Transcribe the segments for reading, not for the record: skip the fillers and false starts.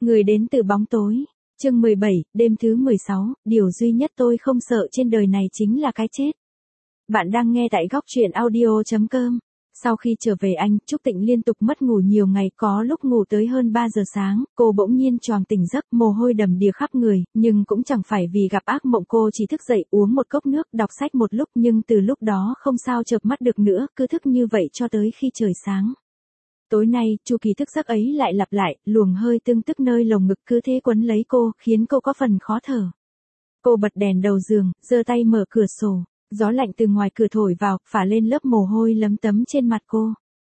Người đến từ bóng tối. Chương 17, đêm thứ 16, điều duy nhất tôi không sợ trên đời này chính là cái chết. Bạn đang nghe tại góc truyện audio.com. Sau khi trở về Anh, Trúc Tịnh liên tục mất ngủ nhiều ngày, có lúc ngủ tới hơn 3 giờ sáng, cô bỗng nhiên choàng tỉnh giấc, mồ hôi đầm đìa khắp người, nhưng cũng chẳng phải vì gặp ác mộng, cô chỉ thức dậy uống một cốc nước, đọc sách một lúc, nhưng từ lúc đó không sao chợp mắt được nữa, cứ thức như vậy cho tới khi trời sáng. Tối nay, chu kỳ thức giấc ấy lại lặp lại, luồng hơi tưng tức nơi lồng ngực cứ thế quấn lấy cô, khiến cô có phần khó thở. Cô bật đèn đầu giường, giơ tay mở cửa sổ. Gió lạnh từ ngoài cửa thổi vào, phả lên lớp mồ hôi lấm tấm trên mặt cô.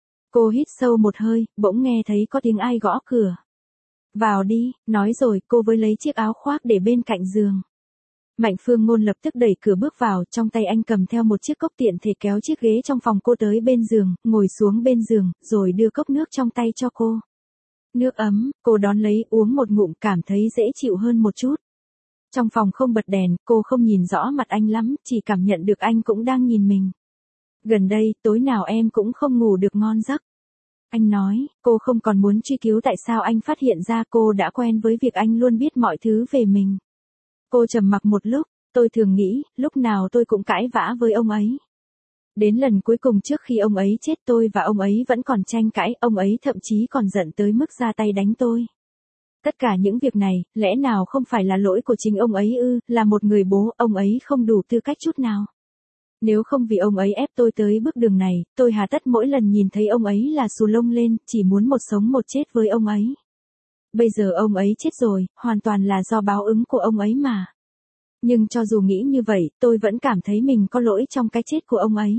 Cô hít sâu một hơi, bỗng nghe thấy có tiếng ai gõ cửa. Vào đi, nói rồi, cô với lấy chiếc áo khoác để bên cạnh giường. Mạnh Phương Ngôn lập tức đẩy cửa bước vào, trong tay anh cầm theo một chiếc cốc, tiện thể kéo chiếc ghế trong phòng cô tới bên giường, ngồi xuống bên giường, rồi đưa cốc nước trong tay cho cô. Nước ấm, cô đón lấy uống một ngụm, cảm thấy dễ chịu hơn một chút. Trong phòng không bật đèn, cô không nhìn rõ mặt anh lắm, chỉ cảm nhận được anh cũng đang nhìn mình. Gần đây, tối nào em cũng không ngủ được ngon giấc. Anh nói, cô không còn muốn truy cứu tại sao anh phát hiện ra, cô đã quen với việc anh luôn biết mọi thứ về mình. Cô trầm mặc một lúc, tôi thường nghĩ, lúc nào tôi cũng cãi vã với ông ấy. Đến lần cuối cùng trước khi ông ấy chết, tôi và ông ấy vẫn còn tranh cãi, ông ấy thậm chí còn giận tới mức ra tay đánh tôi. Tất cả những việc này, lẽ nào không phải là lỗi của chính ông ấy ư? Là một người bố, ông ấy không đủ tư cách chút nào. Nếu không vì ông ấy ép tôi tới bước đường này, tôi hà tất mỗi lần nhìn thấy ông ấy là xù lông lên, chỉ muốn một sống một chết với ông ấy. Bây giờ ông ấy chết rồi, hoàn toàn là do báo ứng của ông ấy mà. Nhưng cho dù nghĩ như vậy, tôi vẫn cảm thấy mình có lỗi trong cái chết của ông ấy.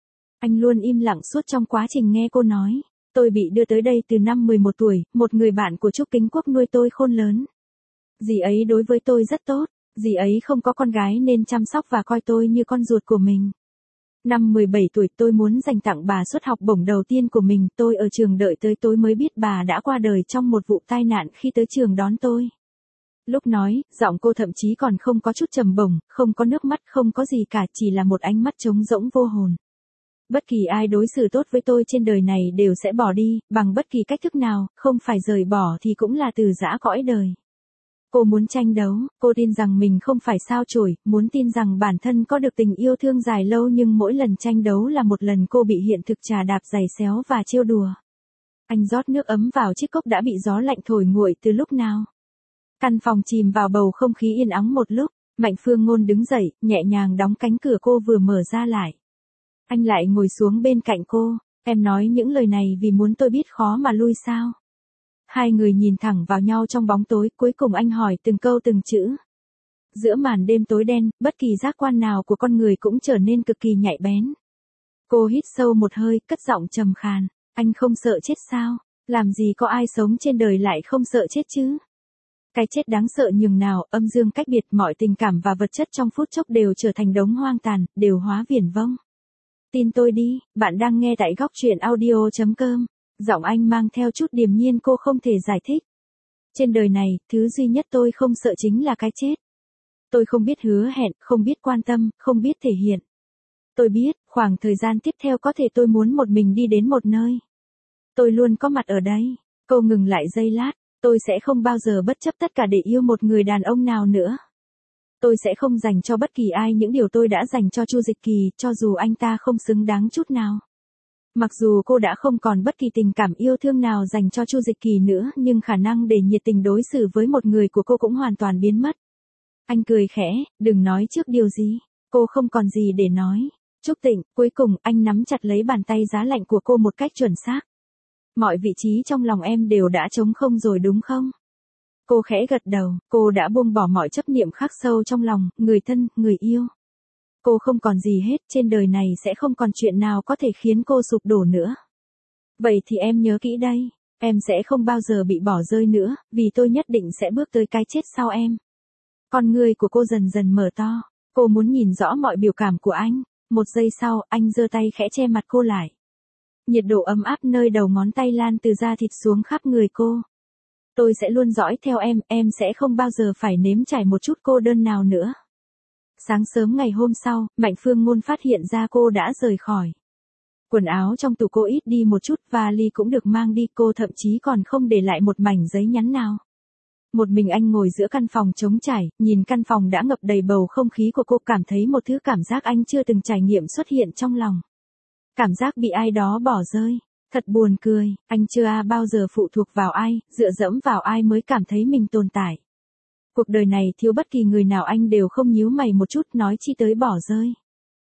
Anh luôn im lặng suốt trong quá trình nghe cô nói. Tôi bị đưa tới đây từ năm 11 tuổi, một người bạn của Trúc Kính Quốc nuôi tôi khôn lớn. Dì ấy đối với tôi rất tốt, dì ấy không có con gái nên chăm sóc và coi tôi như con ruột của mình. Năm 17 tuổi tôi muốn dành tặng bà suất học bổng đầu tiên của mình, tôi ở trường đợi tới tối mới biết bà đã qua đời trong một vụ tai nạn khi tới trường đón tôi. Lúc nói, giọng cô thậm chí còn không có chút trầm bổng, không có nước mắt, không có gì cả, chỉ là một ánh mắt trống rỗng vô hồn. Bất kỳ ai đối xử tốt với tôi trên đời này đều sẽ bỏ đi, bằng bất kỳ cách thức nào, không phải rời bỏ thì cũng là từ giã cõi đời. Cô muốn tranh đấu, cô tin rằng mình không phải sao chổi, muốn tin rằng bản thân có được tình yêu thương dài lâu, nhưng mỗi lần tranh đấu là một lần cô bị hiện thực trà đạp giày xéo và trêu đùa. Anh rót nước ấm vào chiếc cốc đã bị gió lạnh thổi nguội từ lúc nào. Căn phòng chìm vào bầu không khí yên ắng một lúc, Mạnh Phương Ngôn đứng dậy, nhẹ nhàng đóng cánh cửa cô vừa mở ra lại. Anh lại ngồi xuống bên cạnh cô, em nói những lời này vì muốn tôi biết khó mà lui sao. Hai người nhìn thẳng vào nhau trong bóng tối, cuối cùng anh hỏi từng câu từng chữ. Giữa màn đêm tối đen, bất kỳ giác quan nào của con người cũng trở nên cực kỳ nhạy bén. Cô hít sâu một hơi, cất giọng trầm khàn, anh không sợ chết sao? Làm gì có ai sống trên đời lại không sợ chết chứ? Cái chết đáng sợ nhường nào, âm dương cách biệt, mọi tình cảm và vật chất trong phút chốc đều trở thành đống hoang tàn, đều hóa viển vông. Tin tôi đi, bạn đang nghe tại góc truyện audio.com. Giọng anh mang theo chút điềm nhiên, cô không thể giải thích. Trên đời này, thứ duy nhất tôi không sợ chính là cái chết. Tôi không biết hứa hẹn, không biết quan tâm, không biết thể hiện. Tôi biết, khoảng thời gian tiếp theo có thể tôi muốn một mình đi đến một nơi. Tôi luôn có mặt ở đây. Cô ngừng lại giây lát, tôi sẽ không bao giờ bất chấp tất cả để yêu một người đàn ông nào nữa. Tôi sẽ không dành cho bất kỳ ai những điều tôi đã dành cho Chu Dịch Kỳ, cho dù anh ta không xứng đáng chút nào. Mặc dù cô đã không còn bất kỳ tình cảm yêu thương nào dành cho Chu Dịch Kỳ nữa, nhưng khả năng để nhiệt tình đối xử với một người của cô cũng hoàn toàn biến mất. Anh cười khẽ, đừng nói trước điều gì. Cô không còn gì để nói. Trúc Tịnh, cuối cùng anh nắm chặt lấy bàn tay giá lạnh của cô một cách chuẩn xác. Mọi vị trí trong lòng em đều đã trống không rồi đúng không? Cô khẽ gật đầu, cô đã buông bỏ mọi chấp niệm khắc sâu trong lòng, người thân, người yêu. Cô không còn gì hết, trên đời này sẽ không còn chuyện nào có thể khiến cô sụp đổ nữa. Vậy thì em nhớ kỹ đây, em sẽ không bao giờ bị bỏ rơi nữa, vì tôi nhất định sẽ bước tới cái chết sau em. Con người của cô dần dần mở to, cô muốn nhìn rõ mọi biểu cảm của anh. Một giây sau, anh giơ tay khẽ che mặt cô lại. Nhiệt độ ấm áp nơi đầu ngón tay lan từ da thịt xuống khắp người cô. Tôi sẽ luôn dõi theo em sẽ không bao giờ phải nếm trải một chút cô đơn nào nữa. Sáng sớm ngày hôm sau, Mạnh Phương Ngôn phát hiện ra cô đã rời khỏi. Quần áo trong tủ cô ít đi một chút, vali cũng được mang đi, cô thậm chí còn không để lại một mảnh giấy nhắn nào. Một mình anh ngồi giữa căn phòng trống trải, nhìn căn phòng đã ngập đầy bầu không khí của cô, cảm thấy một thứ cảm giác anh chưa từng trải nghiệm xuất hiện trong lòng. Cảm giác bị ai đó bỏ rơi. Thật buồn cười, anh chưa bao giờ phụ thuộc vào ai, dựa dẫm vào ai mới cảm thấy mình tồn tại. Cuộc đời này thiếu bất kỳ người nào anh đều không nhíu mày một chút, nói chi tới bỏ rơi.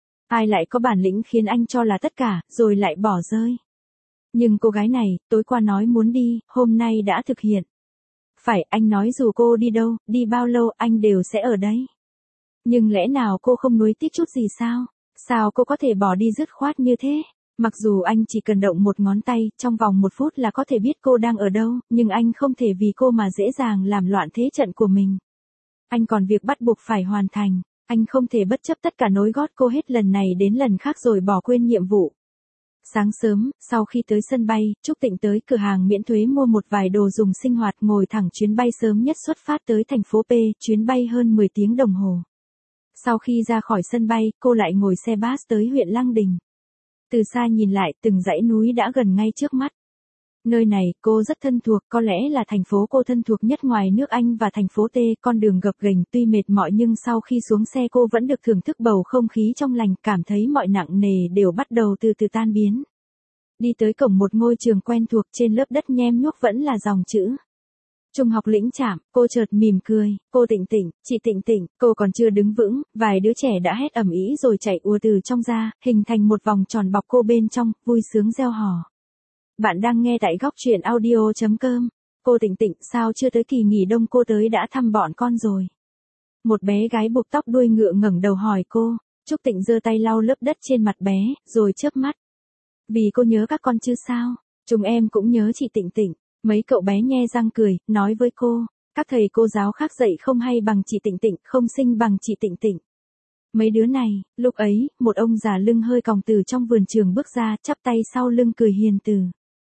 Ai lại có bản lĩnh khiến anh cho là tất cả, rồi lại bỏ rơi. Nhưng cô gái này, tối qua nói muốn đi, hôm nay đã thực hiện. Phải, anh nói dù cô đi đâu, đi bao lâu, anh đều sẽ ở đấy. Nhưng lẽ nào cô không nuối tiếc chút gì sao? Sao cô có thể bỏ đi dứt khoát như thế? Mặc dù anh chỉ cần động một ngón tay, trong vòng 1 phút là có thể biết cô đang ở đâu, nhưng anh không thể vì cô mà dễ dàng làm loạn thế trận của mình. Anh còn việc bắt buộc phải hoàn thành, anh không thể bất chấp tất cả nối gót cô hết lần này đến lần khác rồi bỏ quên nhiệm vụ. Sáng sớm, sau khi tới sân bay, Trúc Tịnh tới cửa hàng miễn thuế mua một vài đồ dùng sinh hoạt, ngồi thẳng chuyến bay sớm nhất xuất phát tới thành phố P, chuyến bay hơn 10 tiếng đồng hồ. Sau khi ra khỏi sân bay, cô lại ngồi xe bus tới huyện Lăng Đình. Từ xa nhìn lại, từng dãy núi đã gần ngay trước mắt. Nơi này, cô rất thân thuộc, có lẽ là thành phố cô thân thuộc nhất ngoài nước Anh và thành phố T, con đường gập ghềnh tuy mệt mỏi nhưng sau khi xuống xe cô vẫn được thưởng thức bầu không khí trong lành, cảm thấy mọi nặng nề đều bắt đầu từ từ tan biến. Đi tới cổng một ngôi trường quen thuộc, trên lớp đất nhem nhuốc vẫn là dòng chữ. Trung học Lĩnh Trạm, cô chợt mỉm cười, cô Tịnh Tịnh, chị Tịnh Tịnh, cô còn chưa đứng vững, vài đứa trẻ đã hét ầm ĩ rồi chạy ùa từ trong ra, hình thành một vòng tròn bọc cô bên trong, vui sướng reo hò. Bạn đang nghe tại góc truyện audio.com. Cô Tịnh Tịnh, sao chưa tới kỳ nghỉ đông cô tới đã thăm bọn con rồi? Một bé gái buộc tóc đuôi ngựa ngẩng đầu hỏi cô. Trúc Tịnh giơ tay lau lớp đất trên mặt bé, rồi chớp mắt. Vì cô nhớ các con chứ sao? Chúng em cũng nhớ chị Tịnh Tịnh. Mấy cậu bé nhe răng cười, nói với cô. Các thầy cô giáo khác dạy không hay bằng chị Tịnh Tịnh, không xinh bằng chị Tịnh Tịnh. Mấy đứa này, lúc ấy, một ông già lưng hơi còng từ trong vườn trường bước ra, chắp tay sau lưng cười hiền từ.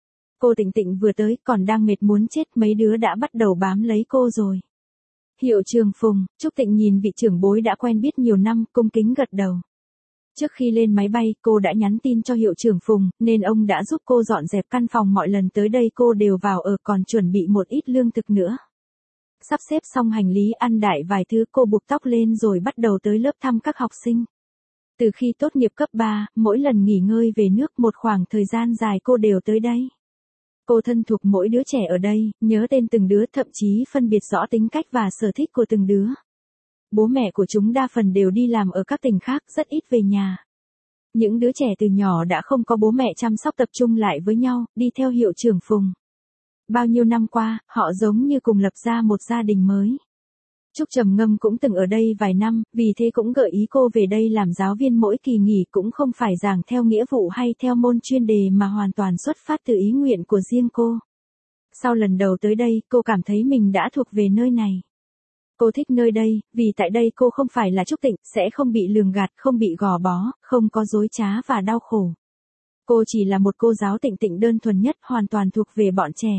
Cô Tịnh Tịnh vừa tới, còn đang mệt muốn chết, mấy đứa đã bắt đầu bám lấy cô rồi. Hiệu trưởng Phùng, Trúc Tịnh nhìn vị trưởng bối đã quen biết nhiều năm, cung kính gật đầu. Trước khi lên máy bay, cô đã nhắn tin cho hiệu trưởng Phùng, nên ông đã giúp cô dọn dẹp căn phòng, mọi lần tới đây cô đều vào ở, còn chuẩn bị một ít lương thực nữa. Sắp xếp xong hành lý, ăn đại vài thứ, cô buộc tóc lên rồi bắt đầu tới lớp thăm các học sinh. Từ khi tốt nghiệp cấp 3, mỗi lần nghỉ ngơi về nước một khoảng thời gian dài cô đều tới đây. Cô thân thuộc mỗi đứa trẻ ở đây, nhớ tên từng đứa, thậm chí phân biệt rõ tính cách và sở thích của từng đứa. Bố mẹ của chúng đa phần đều đi làm ở các tỉnh khác, rất ít về nhà. Những đứa trẻ từ nhỏ đã không có bố mẹ chăm sóc tập trung lại với nhau, đi theo hiệu trưởng Phùng. Bao nhiêu năm qua, họ giống như cùng lập ra một gia đình mới. Trúc Trầm Ngâm cũng từng ở đây vài năm, vì thế cũng gợi ý cô về đây làm giáo viên, mỗi kỳ nghỉ cũng không phải giảng theo nghĩa vụ hay theo môn chuyên đề mà hoàn toàn xuất phát từ ý nguyện của riêng cô. Sau lần đầu tới đây, cô cảm thấy mình đã thuộc về nơi này. Cô thích nơi đây, vì tại đây cô không phải là Trúc Tịnh, sẽ không bị lường gạt, không bị gò bó, không có dối trá và đau khổ. Cô chỉ là một cô giáo Tịnh Tịnh đơn thuần nhất, hoàn toàn thuộc về bọn trẻ.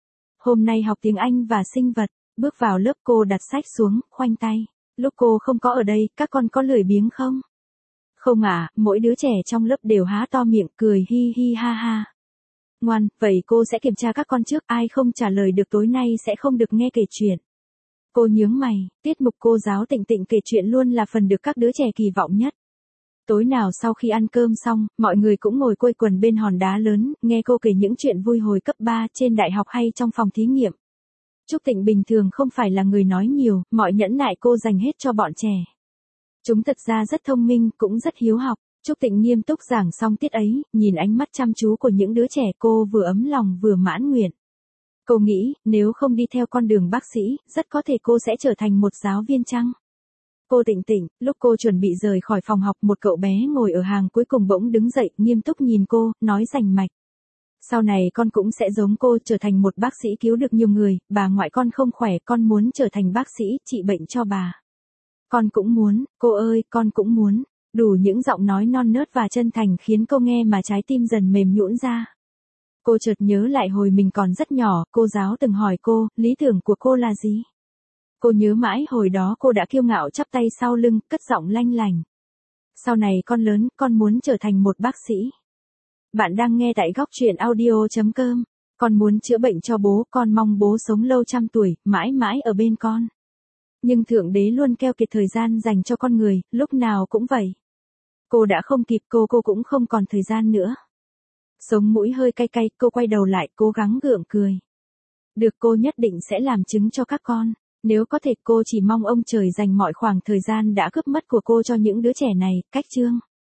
Hôm nay học tiếng Anh và sinh vật. Bước vào lớp cô đặt sách xuống, khoanh tay. Lúc cô không có ở đây, các con có lười biếng không? Không ạ, mỗi đứa trẻ trong lớp đều há to miệng, cười hi hi ha ha. Ngoan, vậy cô sẽ kiểm tra các con trước, ai không trả lời được tối nay sẽ không được nghe kể chuyện. Cô nhướng mày, tiết mục cô giáo Tịnh Tịnh kể chuyện luôn là phần được các đứa trẻ kỳ vọng nhất. Tối nào sau khi ăn cơm xong, mọi người cũng ngồi quây quần bên hòn đá lớn, nghe cô kể những chuyện vui hồi cấp 3, trên đại học hay trong phòng thí nghiệm. Trúc Tịnh bình thường không phải là người nói nhiều, mọi nhẫn nại cô dành hết cho bọn trẻ. Chúng thật ra rất thông minh, cũng rất hiếu học. Trúc Tịnh nghiêm túc giảng xong tiết ấy, nhìn ánh mắt chăm chú của những đứa trẻ cô vừa ấm lòng vừa mãn nguyện. Cô nghĩ, nếu không đi theo con đường bác sĩ, rất có thể cô sẽ trở thành một giáo viên chăng? Cô Tịnh Tịnh, lúc cô chuẩn bị rời khỏi phòng học, một cậu bé ngồi ở hàng cuối cùng bỗng đứng dậy, nghiêm túc nhìn cô, nói rành mạch. Sau này con cũng sẽ giống cô, trở thành một bác sĩ cứu được nhiều người, bà ngoại con không khỏe, con muốn trở thành bác sĩ, trị bệnh cho bà. Con cũng muốn, cô ơi, con cũng muốn. Đủ những giọng nói non nớt và chân thành khiến cô nghe mà trái tim dần mềm nhũn ra. Cô chợt nhớ lại hồi mình còn rất nhỏ, cô giáo từng hỏi cô, lý tưởng của cô là gì? Cô nhớ mãi hồi đó cô đã kiêu ngạo chắp tay sau lưng, cất giọng lanh lành. Sau này con lớn, con muốn trở thành một bác sĩ. Bạn đang nghe tại góc truyện audio.com. Con muốn chữa bệnh cho bố, con mong bố sống lâu trăm tuổi, mãi mãi ở bên con. Nhưng Thượng Đế luôn keo kiệt thời gian dành cho con người, lúc nào cũng vậy. Cô đã không kịp, cô cũng không còn thời gian nữa. Sống mũi hơi cay cay, cô quay đầu lại, cố gắng gượng cười. Được, cô nhất định sẽ làm chứng cho các con. Nếu có thể, cô chỉ mong ông trời dành mọi khoảng thời gian đã cướp mất của cô cho những đứa trẻ này. Cách chương